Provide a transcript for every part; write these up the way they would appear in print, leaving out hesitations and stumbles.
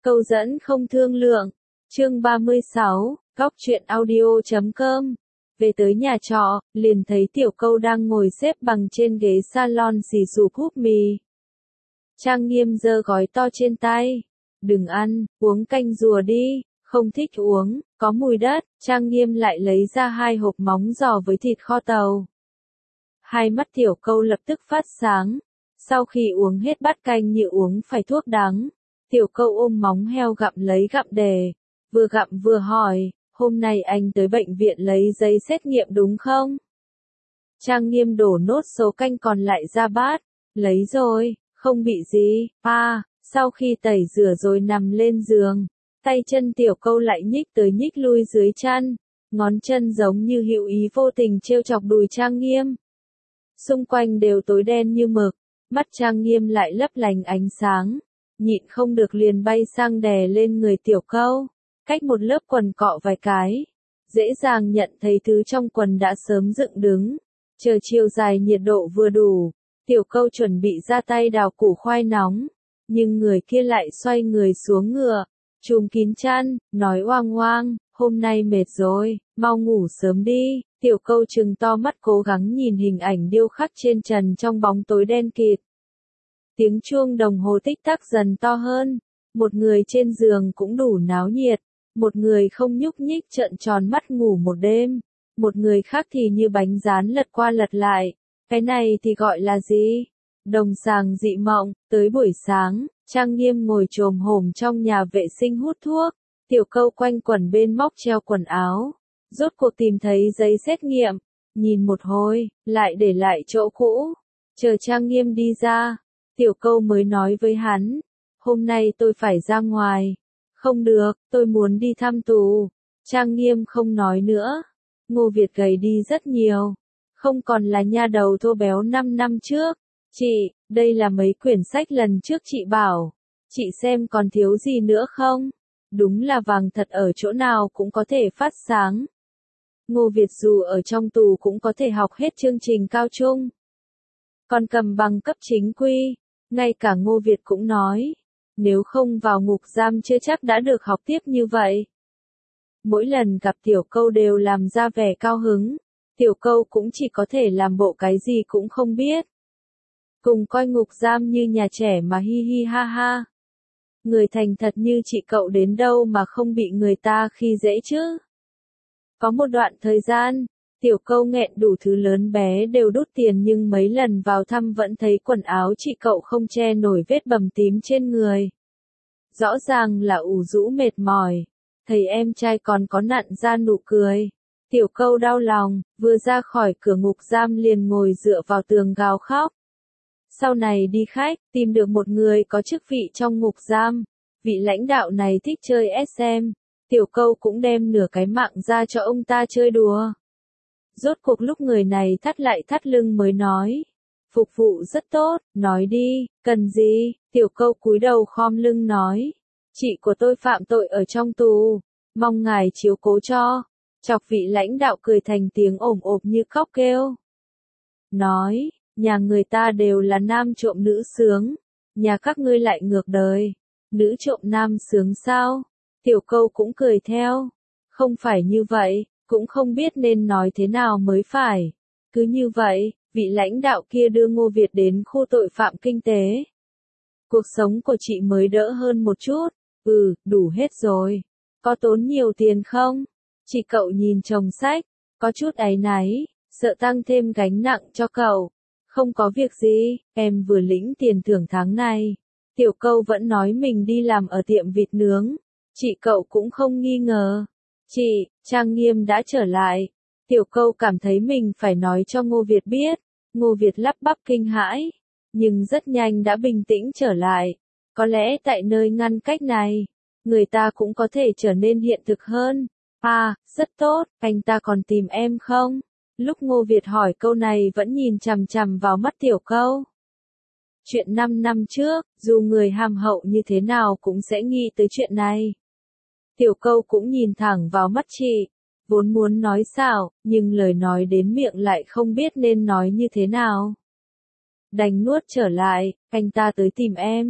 Câu dẫn không thương lượng. Chương 36, Góc truyện audio.com. Về tới nhà trọ, liền thấy Tiểu Câu đang ngồi xếp bằng trên ghế salon xì xụp húp mì. Trang Nghiêm giơ gói to trên tay. Đừng ăn, uống canh rùa đi, không thích uống, có mùi đất. Trang Nghiêm lại lấy ra 2 hộp móng giò với thịt kho tàu. Hai mắt Tiểu Câu lập tức phát sáng. Sau khi uống hết bát canh như uống phải thuốc đắng, Tiểu Câu ôm móng heo gặm lấy gặm đề, vừa gặm vừa hỏi, hôm nay anh tới bệnh viện lấy giấy xét nghiệm đúng không? Trang Nghiêm đổ nốt số canh còn lại ra bát, lấy rồi, không bị gì, sau khi tẩy rửa rồi nằm lên giường, tay chân Tiểu Câu lại nhích tới nhích lui dưới chân, ngón chân giống như hữu ý vô tình trêu chọc đùi Trang Nghiêm. Xung quanh đều tối đen như mực, mắt Trang Nghiêm lại lấp lánh ánh sáng, nhịn không được liền bay sang đè lên người Tiểu Câu, cách một lớp quần cọ vài cái, dễ dàng nhận thấy thứ trong quần đã sớm dựng đứng, chờ chiều dài nhiệt độ vừa đủ, Tiểu Câu chuẩn bị ra tay đào củ khoai nóng, nhưng người kia lại xoay người xuống ngựa, chùm kín chăn, nói oang oang, hôm nay mệt rồi, mau ngủ sớm đi. Tiểu Câu trừng to mắt cố gắng nhìn hình ảnh điêu khắc trên trần trong bóng tối đen kịt. Tiếng chuông đồng hồ tích tắc dần to hơn, một người trên giường cũng đủ náo nhiệt, một người không nhúc nhích trợn tròn mắt ngủ một đêm, một người khác thì như bánh rán lật qua lật lại, cái này thì gọi là gì? Đồng sàng dị mộng. Tới buổi sáng, Trang Nghiêm ngồi chồm hổm trong nhà vệ sinh hút thuốc, Tiểu Câu quanh quẩn bên móc treo quần áo. Rốt cuộc tìm thấy giấy xét nghiệm, nhìn một hồi, lại để lại chỗ cũ, chờ Trang Nghiêm đi ra, Tiểu Câu mới nói với hắn, hôm nay tôi phải ra ngoài, không được, tôi muốn đi thăm tù. Trang Nghiêm không nói nữa, Ngô Việt gầy đi rất nhiều, không còn là nha đầu thô béo 5 năm trước, chị, đây là mấy quyển sách lần trước chị bảo, chị xem còn thiếu gì nữa không? Đúng là vàng thật ở chỗ nào cũng có thể phát sáng. Ngô Việt dù ở trong tù cũng có thể học hết chương trình cao trung. Còn cầm bằng cấp chính quy, ngay cả Ngô Việt cũng nói, nếu không vào ngục giam chưa chắc đã được học tiếp như vậy. Mỗi lần gặp Tiểu Câu đều làm ra vẻ cao hứng, Tiểu Câu cũng chỉ có thể làm bộ cái gì cũng không biết. Cùng coi ngục giam như nhà trẻ mà hi hi ha ha. Người thành thật như chị cậu đến đâu mà không bị người ta khi dễ chứ? Có một đoạn thời gian, Tiểu Câu nghẹn đủ thứ lớn bé đều đút tiền nhưng mấy lần vào thăm vẫn thấy quần áo chị cậu không che nổi vết bầm tím trên người. Rõ ràng là ủ rũ mệt mỏi, thấy em trai còn có nặn ra nụ cười. Tiểu Câu đau lòng, vừa ra khỏi cửa ngục giam liền ngồi dựa vào tường gào khóc. Sau này đi khách, tìm được một người có chức vị trong ngục giam, vị lãnh đạo này thích chơi SM. Tiểu Câu cũng đem nửa cái mạng ra cho ông ta chơi đùa. Rốt cuộc lúc người này thắt lại thắt lưng mới nói. Phục vụ rất tốt, nói đi, cần gì? Tiểu Câu cúi đầu khom lưng nói. Chị của tôi phạm tội ở trong tù, mong ngài chiếu cố cho. Chọc vị lãnh đạo cười thành tiếng ồm ộp như khóc kêu. Nói, nhà người ta đều là nam trộm nữ sướng, nhà các ngươi lại ngược đời. Nữ trộm nam sướng sao? Tiểu Câu cũng cười theo. Không phải như vậy, cũng không biết nên nói thế nào mới phải. Cứ như vậy, vị lãnh đạo kia đưa Ngô Việt đến khu tội phạm kinh tế. Cuộc sống của chị mới đỡ hơn một chút. Đủ hết rồi. Có tốn nhiều tiền không? Chị cậu nhìn chồng sách, có chút áy náy, sợ tăng thêm gánh nặng cho cậu. Không có việc gì, em vừa lĩnh tiền thưởng tháng này. Tiểu Câu vẫn nói mình đi làm ở tiệm vịt nướng. Chị cậu cũng không nghi ngờ. Chị, Trang Nghiêm đã trở lại. Tiểu Câu cảm thấy mình phải nói cho Ngô Việt biết. Ngô Việt lắp bắp kinh hãi, nhưng rất nhanh đã bình tĩnh trở lại. Có lẽ tại nơi ngăn cách này, người ta cũng có thể trở nên hiện thực hơn. Rất tốt, anh ta còn tìm em không? Lúc Ngô Việt hỏi câu này vẫn nhìn chằm chằm vào mắt Tiểu Câu. Chuyện 5 năm trước, dù người hàm hậu như thế nào cũng sẽ nghĩ tới chuyện này. Tiểu Câu cũng nhìn thẳng vào mắt chị, vốn muốn nói xảo, nhưng lời nói đến miệng lại không biết nên nói như thế nào. Đành nuốt trở lại, anh ta tới tìm em.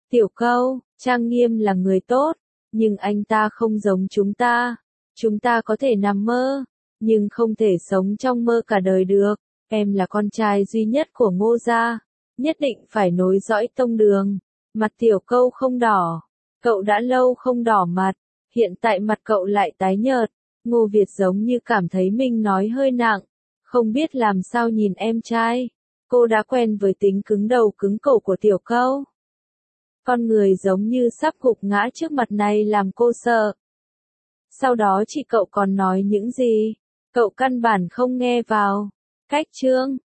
Tiểu Câu, Trang Nghiêm là người tốt, nhưng anh ta không giống chúng ta. Chúng ta có thể nằm mơ, nhưng không thể sống trong mơ cả đời được. Em là con trai duy nhất của Ngô gia, nhất định phải nối dõi tông đường. Mặt Tiểu Câu không đỏ, cậu đã lâu không đỏ mặt, hiện tại mặt cậu lại tái nhợt. Ngô Việt giống như cảm thấy mình nói hơi nặng, không biết làm sao nhìn em trai. Cô đã quen với tính cứng đầu cứng cổ của Tiểu Câu. Con người giống như sắp gục ngã trước mặt này làm cô sợ. Sau đó chị cậu còn nói những gì? Cậu căn bản không nghe vào. Cách chương